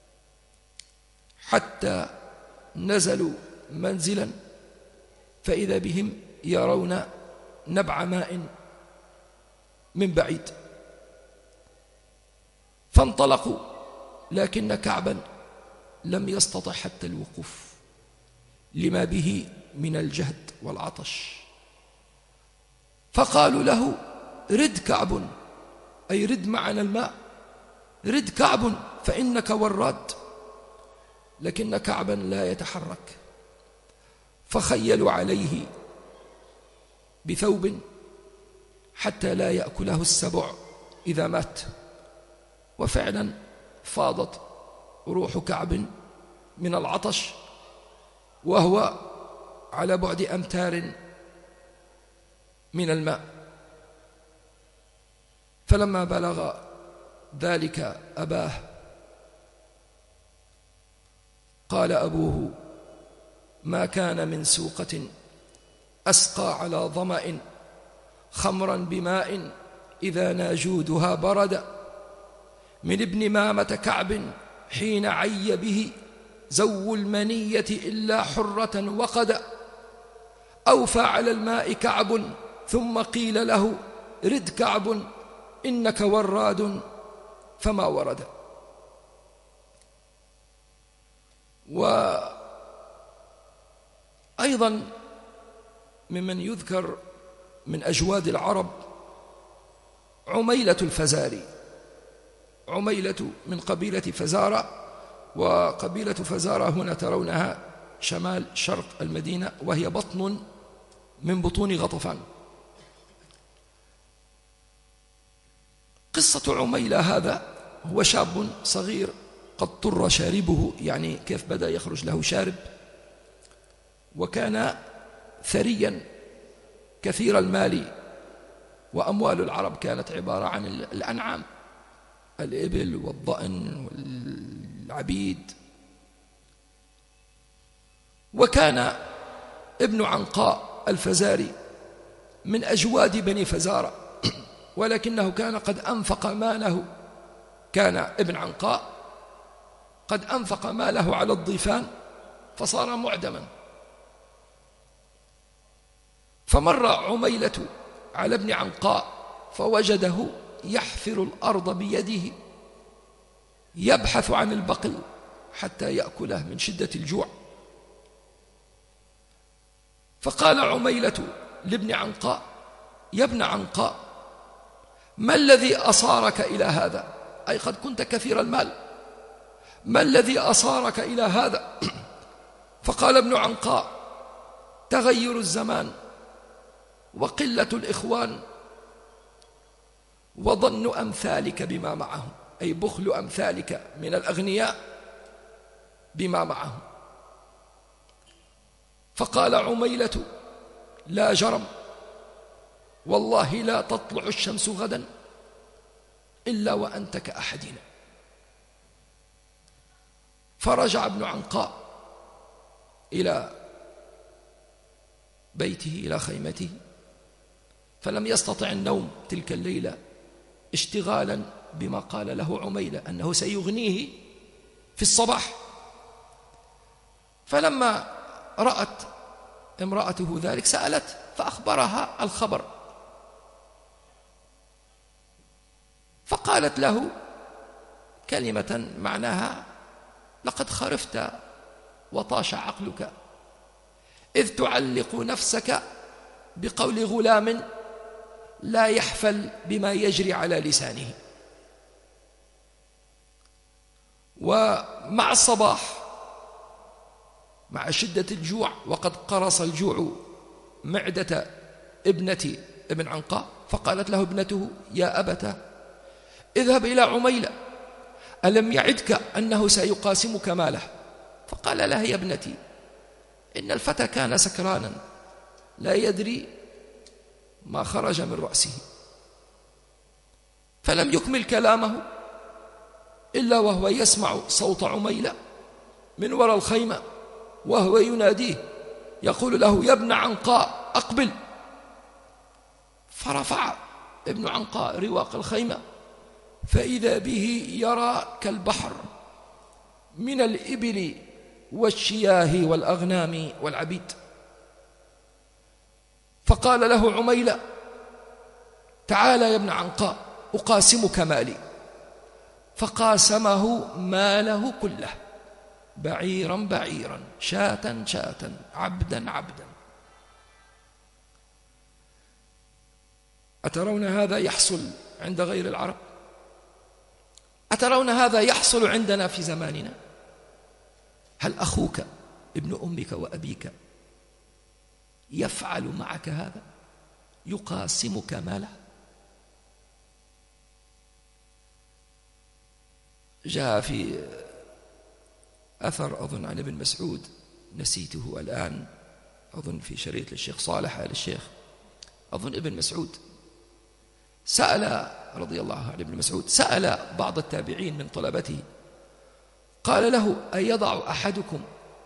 [SPEAKER 1] حتى نزلوا منزلا فإذا بهم يرون نبع ماء من بعيد، فانطلقوا، لكن كعبا لم يستطع حتى الوقوف لما به من الجهد والعطش، فقالوا له رد كعب، أي رد معنا الماء، رد كعب فإنك وراد، لكن كعبا لا يتحرك، فخيلوا عليه بثوب حتى لا يأكله السبع إذا مات، وفعلا فاضت روح كعب من العطش وهو على بعد أمتار من الماء. فلما بلغ ذلك أباه قال أبوه ما كان من سوقة أسقى على ظمأ خمرا بماء إذا ناجودها برد من ابن مامة كعب حين عي به زو المنية إلا حرة وقد أوفى على الماء كعب ثم قيل له رد كعب إنك وراد فما ورد. وأيضا ممن يذكر من أجواد العرب عميلة الفزاري، عميلة من قبيلة فزارة، وقبيلة فزارة هنا ترونها شمال شرق المدينة، وهي بطن من بطون غطفان. قصة عميلة هذا هو شاب صغير قد طر شاربه، يعني كيف بدأ يخرج له شارب، وكان ثريا كثير المال، وأموال العرب كانت عبارة عن الأنعام، الإبل والضأن والعبيد. وكان ابن عنقاء الفزاري من أجواد بني فزارة، ولكنه كان قد أنفق ماله، كان ابن عنقاء قد أنفق ماله على الضيفان فصار معدما. فمر عميلة على ابن عنقاء فوجده يحفر الأرض بيده يبحث عن البقل حتى يأكله من شدة الجوع. فقال عميلة لابن عنقاء يا ابن عنقاء ما الذي أصارك إلى هذا؟ أي قد كنت كثير المال، ما الذي أصارك إلى هذا؟ فقال ابن عنقاء تغير الزمان وقلة الإخوان وظن أمثالك بما معهم، أي بخل أمثالك من الأغنياء بما معهم. فقال عميلة لا جرم، والله لا تطلع الشمس غدا إلا وأنت كأحدنا. فرجع ابن عنقاء إلى بيته إلى خيمته، فلم يستطع النوم تلك الليلة اشتغالا بما قال له عميلة أنه سيغنيه في الصباح. فلما رأت امرأته ذلك سألت فأخبرها الخبر، فقالت له كلمة معناها: لقد خرفت وطاش عقلك إذ تعلق نفسك بقول غلام لا يحفل بما يجري على لسانه. ومع الصباح مع شدة الجوع، وقد قرص الجوع معدة ابنة ابن عنقاء، فقالت له ابنته: يا أبت اذهب إلى عميلة، ألم يعدك أنه سيقاسمك ماله؟ فقال لها: يا ابنتي، إن الفتى كان سكرانا لا يدري ما خرج من رأسه. فلم يكمل كلامه إلا وهو يسمع صوت عميلة من وراء الخيمة وهو يناديه يقول له: يا ابن عنقاء أقبل. فرفع ابن عنقاء رواق الخيمة فإذا به يرى كالبحر من الإبل والشياه والأغنام والعبيد. فقال له عميلة: تعال يا ابن عنقاء أقاسمك مالي. فقاسمه ماله كله، بعيرا بعيرا، شاة شاة، عبدا عبدا. أترون هذا يحصل عند غير العرب؟ أترون هذا يحصل عندنا في زماننا؟ هل أخوك ابن أمك وأبيك يفعل معك هذا؟ يقاسمك ماله؟ جاء في أثر أظن عن ابن مسعود، نسيته الآن، أظن في شريط للشيخ صالح آل الشيخ، أظن ابن مسعود سأل رضي الله عن ابن مسعود سأل بعض التابعين من طلبته، قال له: أيضع أحدكم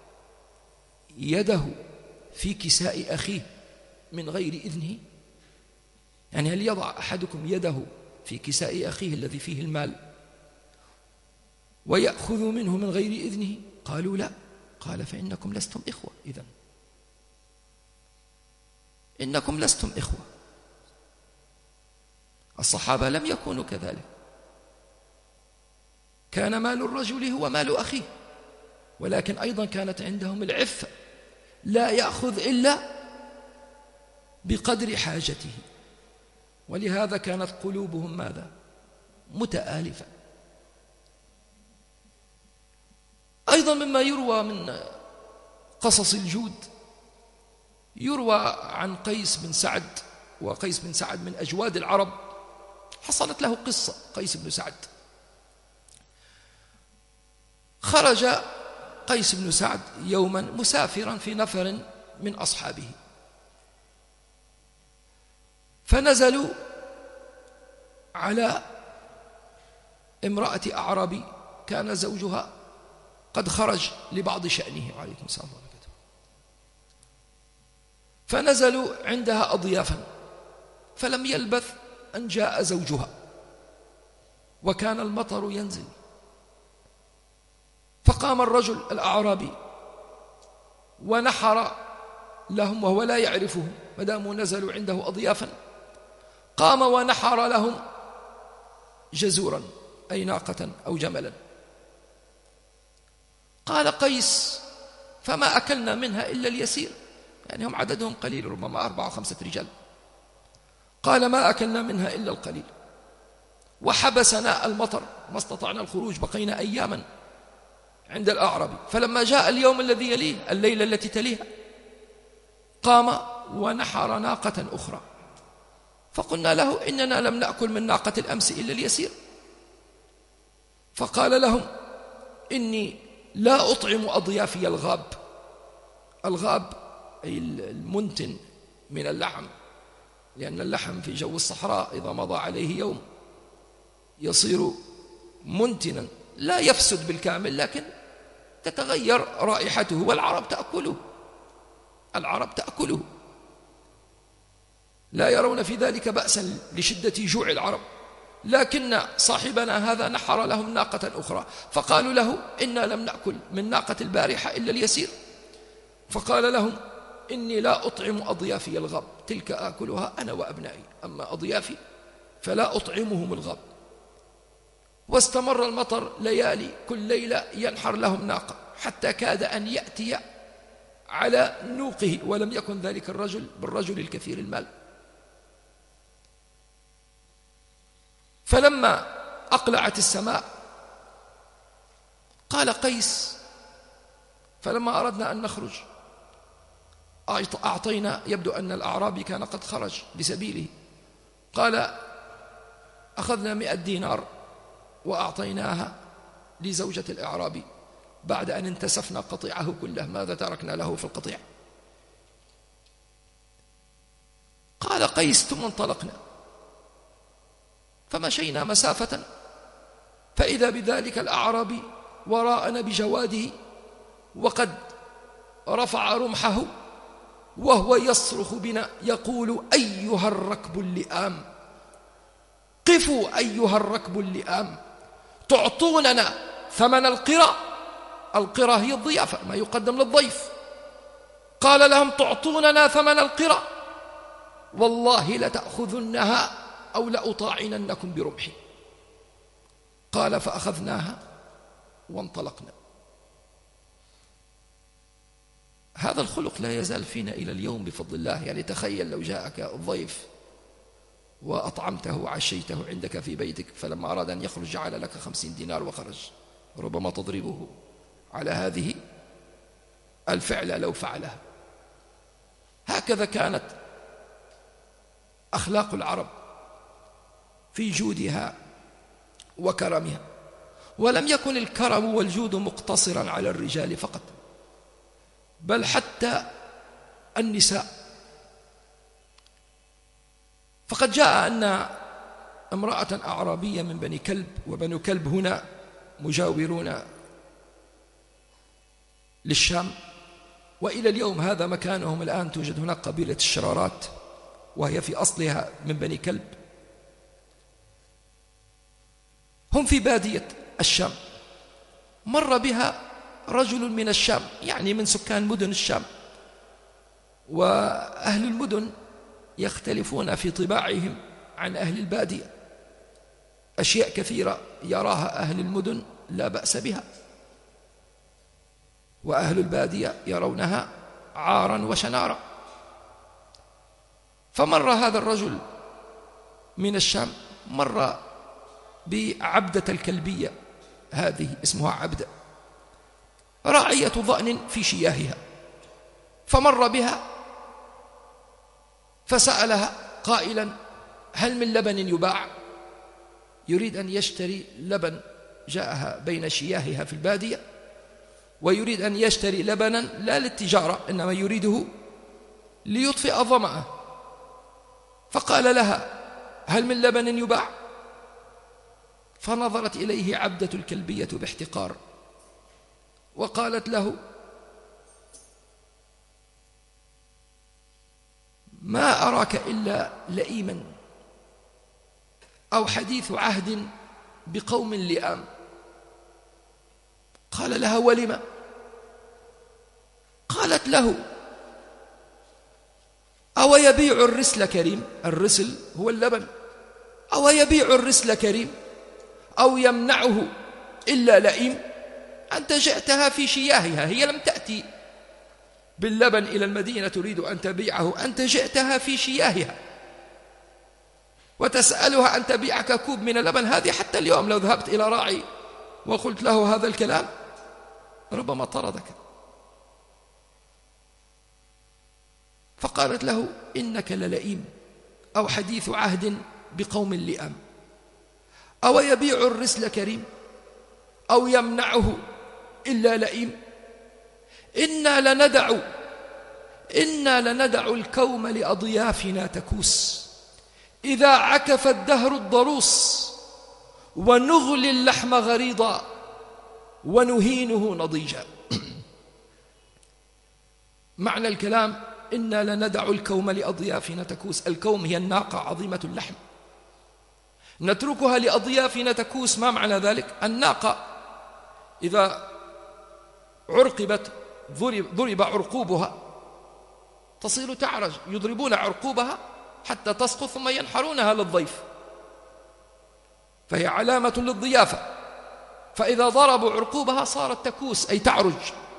[SPEAKER 1] يده في كساء أخيه من غير إذنه؟ يعني هل يضع أحدكم يده في كساء أخيه الذي فيه المال ويأخذ منه من غير إذنه؟ قالوا: لا. قال: فإنكم لستم إخوة، إذن إنكم لستم إخوة. الصحابة لم يكونوا كذلك، كان مال الرجل هو مال أخيه، ولكن أيضا كانت عندهم العفة، لا يأخذ إلا بقدر حاجته، ولهذا كانت قلوبهم ماذا؟ متآلفة. أيضا مما يروى من قصص الجود، يروى عن قيس بن سعد، وقيس بن سعد من أجواد العرب، حصلت له قصة. قيس بن سعد خرج قيس بن سعد يوما مسافرا في نفر من أصحابه، فنزلوا على امرأة أعرابي كان زوجها قد خرج لبعض شأنه، عليكم السلام ورحمة الله، فنزلوا عندها أضيافا، فلم يلبث أن جاء زوجها وكان المطر ينزل، فقام الرجل الأعرابي ونحر لهم وهو لا يعرفهم، ما داموا نزلوا عنده أضيافا، قام ونحر لهم جزورا أي ناقة أو جملا. قال قيس: فما أكلنا منها إلا اليسير، يعني هم عددهم قليل، ربما أربعة وخمسة رجال. قال: ما أكلنا منها إلا القليل، وحبسنا المطر ما استطعنا الخروج، بقينا أياما عند الأعرابي. فلما جاء اليوم الذي يليه، الليلة التي تليها، قام ونحر ناقة أخرى، فقلنا له: إننا لم نأكل من ناقة الأمس إلا اليسير. فقال لهم: إني لا أطعم أضيافي الغاب. الغاب أي المنتن من اللحم، لأن اللحم في جو الصحراء إذا مضى عليه يوم يصير منتنا، لا يفسد بالكامل لكن تتغير رائحته، والعرب تأكله، العرب تأكله، لا يرون في ذلك بأسا لشدة جوع العرب. لكن صاحبنا هذا نحر لهم ناقة أخرى، فقالوا له: إنا لم نأكل من ناقة البارحة إلا اليسير. فقال لهم: إني لا أطعم أضيافي الغب، تلك آكلها أنا وأبنائي، أما أضيافي فلا أطعمهم الغب. واستمر المطر ليالي، كل ليلة ينحر لهم ناقة، حتى كاد أن يأتي على نوقه، ولم يكن ذلك الرجل بالرجل الكثير المال. فلما أقلعت السماء قال قيس: فلما أردنا أن نخرج أعطينا، يبدو أن الأعرابي كان قد خرج بسبيله، قال: أخذنا مئة دينار وأعطيناها لزوجة الأعرابي بعد أن انتسفنا قطيعه كله، ماذا تركنا له في القطيع؟ قال قيس: ثم انطلقنا فمشينا مسافة، فإذا بذلك الأعرابي وراءنا بجواده، وقد رفع رمحه وهو يصرخ بنا يقول: أيها الركب اللئام، قفوا أيها الركب اللئام، تعطوننا ثمن القرى. القرى هي الضيافة، ما يقدم للضيف. قال لهم: تعطوننا ثمن القرى، والله لتأخذنها أو لأطاعننكم برمحي. قال: فأخذناها وانطلقنا. هذا الخلق لا يزال فينا إلى اليوم بفضل الله. يعني تخيل لو جاءك الضيف وأطعمته وعشيته عندك في بيتك، فلما أراد أن يخرج جعل لك خمسين دينار وخرج، ربما تضربه على هذه الفعلة لو فعلها. هكذا كانت أخلاق العرب في جودها وكرمها. ولم يكن الكرم والجود مقتصرا على الرجال فقط، بل حتى النساء. فقد جاء أن امرأة أعرابية من بني كلب، وبنو كلب هنا مجاورون للشام، وإلى اليوم هذا مكانهم الآن. توجد هناك قبيلة الشرارات، وهي في أصلها من بني كلب. هم في بادية الشام، مر بها رجل من الشام، يعني من سكان مدن الشام. وأهل المدن يختلفون في طباعهم عن أهل البادية، أشياء كثيرة يراها أهل المدن لا بأس بها، وأهل البادية يرونها عارا وشنارا. فمر هذا الرجل من الشام، مر بعبدة الكلبية، هذه اسمها عبدة، راعية ضأن في شياهها، فمر بها فسألها قائلا: هل من لبن يباع؟ يريد أن يشتري لبن، جاءها بين شياهها في البادية، ويريد أن يشتري لبنا لا للتجارة، إنما يريده ليطفئ ظمأه. فقال لها: هل من لبن يباع؟ فنظرت إليه عبدة الكلبية باحتقار وقالت له: ما أراك إلا لئيما أو حديث عهد بقوم لئام. قال لها: ولم؟ قالت له: أو يبيع الرسل كريم؟ الرسل هو اللبن. أو يبيع الرسل كريم أو يمنعه إلا لئيم؟ أنت جئتها في شياهها، هي لم تأتي باللبن إلى المدينة تريد أن تبيعه، أنت جئتها في شياهها وتسألها أن تبيعك كوب من اللبن. هذه حتى اليوم لو ذهبت إلى راعي وقلت له هذا الكلام ربما طردك. فقالت له: إنك للئيم أو حديث عهد بقوم لئام. أو يبيع الرسل كريم أو يمنعه إلا لئيم؟ إنا لندع إنا لندع الكوم لأضيافنا تكوس، إذا عكف الدهر الضروس، ونغلي اللحم غريضا ونهينه نضيجا. معنى الكلام: إنا لندع الكوم لأضيافنا تكوس. الكوم هي الناقة عظيمة اللحم، نتركها لأضيافنا تكوس. ما معنى ذلك؟ الناقة إذا عرقبت ضرب, ضرب عرقوبها تصير تعرج، يضربون عرقوبها حتى تسقط ثم ينحرونها للضيف، فهي علامة للضيافة. فإذا ضربوا عرقوبها صارت تكوس أي تعرج.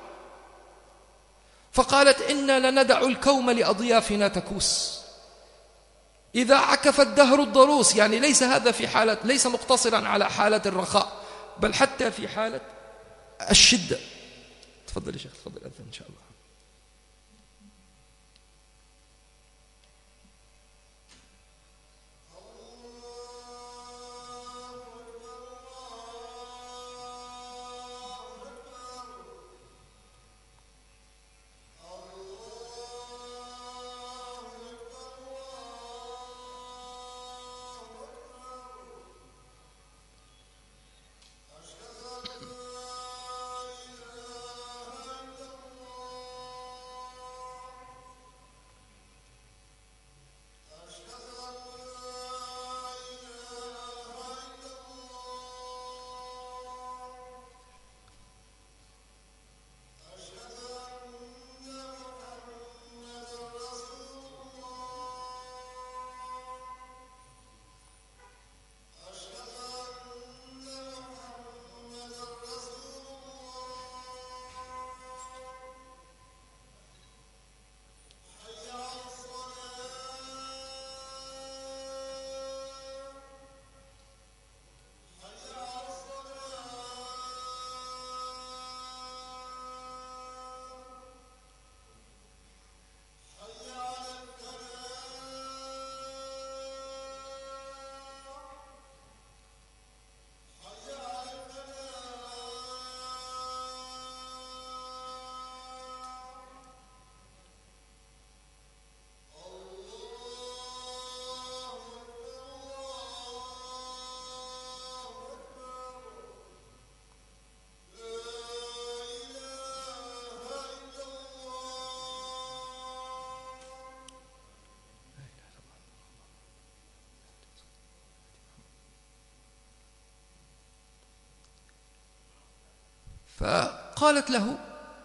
[SPEAKER 1] فقالت إنا لندع الكوم لأضيافنا تكوس. إذا عكف الدهر الضروس، يعني ليس هذا في حالة، ليس مقتصرا على حالة الرخاء، بل حتى في حالة الشدة. تفضل يا شيخ، تفضل أذن إن شاء الله. فقالت له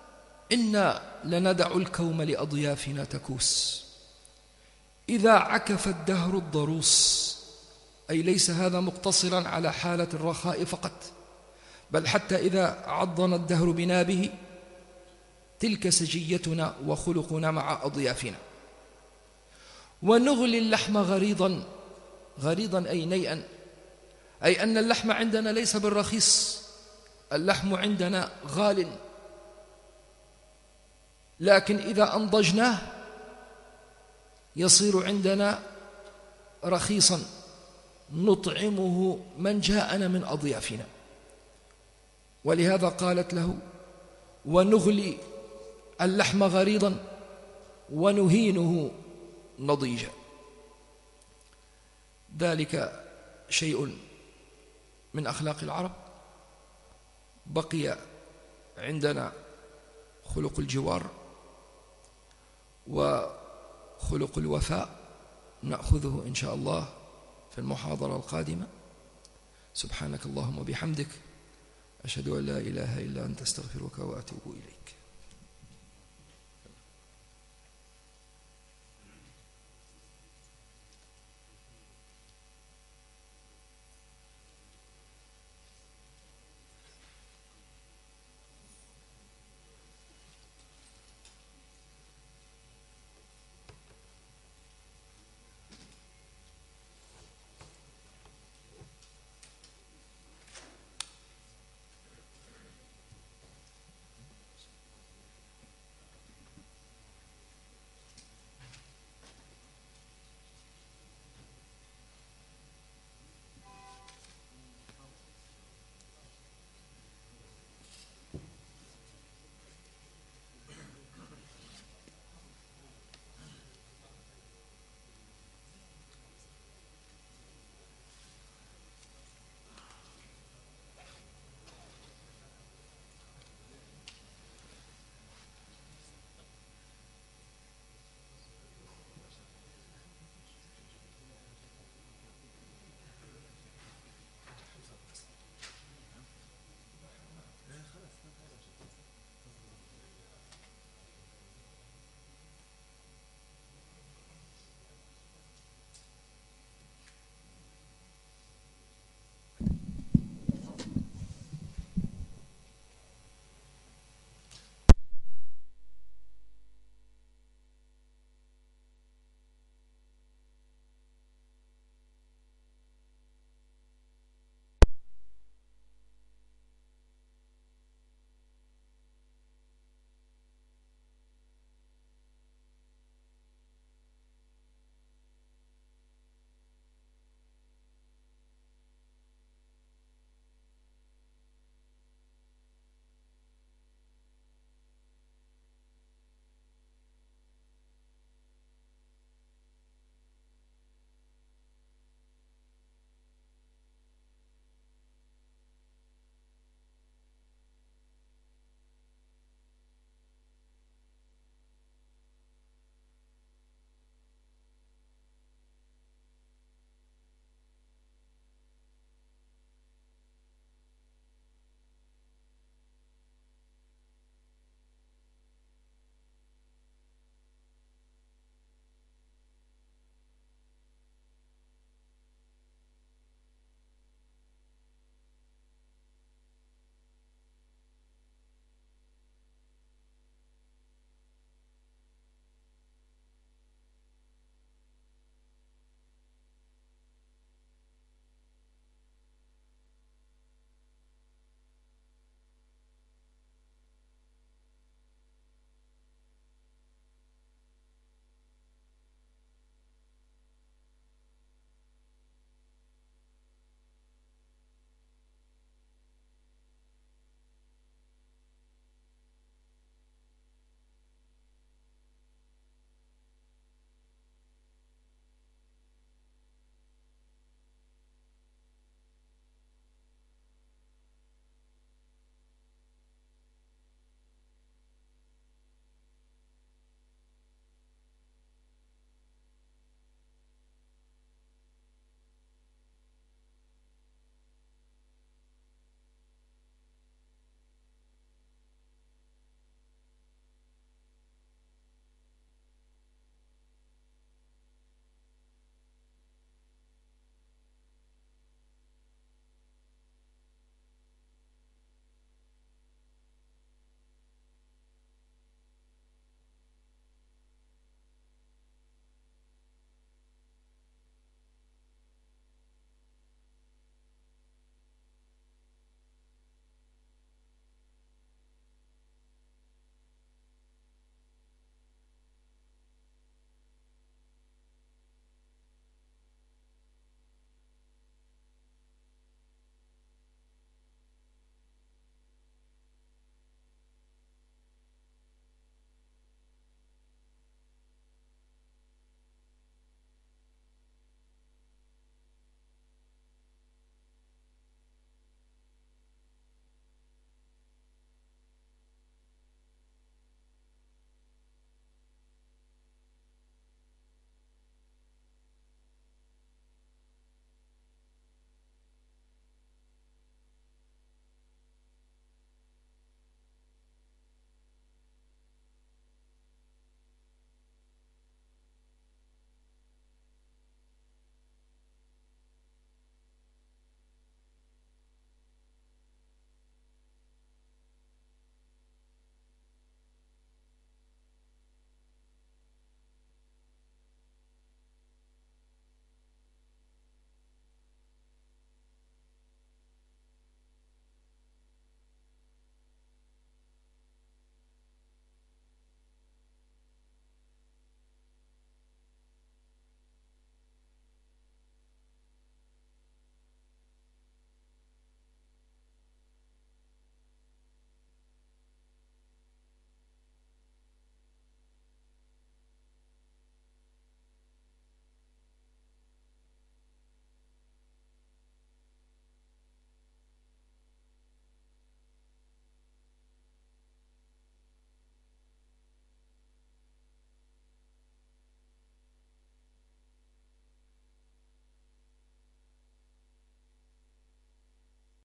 [SPEAKER 1] إنا لندع الكوم لأضيافنا تكوس. إذا عكف الدهر الضروس، أي ليس هذا مقتصرا على حالة الرخاء فقط، بل حتى إذا عضنا الدهر بنابه، تلك سجيتنا وخلقنا مع أضيافنا. ونغلي اللحم غريضا، غريضا أي نيئا، أي أن اللحم عندنا ليس بالرخيص، اللحم عندنا غال، لكن إذا أنضجناه يصير عندنا رخيصا نطعمه من جاءنا من أضيافنا. ولهذا قالت له ونغلي اللحم غريضا ونهينه نضيجا. ذلك شيء من أخلاق العرب. بقي عندنا خلق الجوار وخلق الوفاء، نأخذه إن شاء الله في المحاضرة القادمة. سبحانك اللهم وبحمدك، أشهد أن لا إله إلا أنت، أستغفرك وأتوب إليك.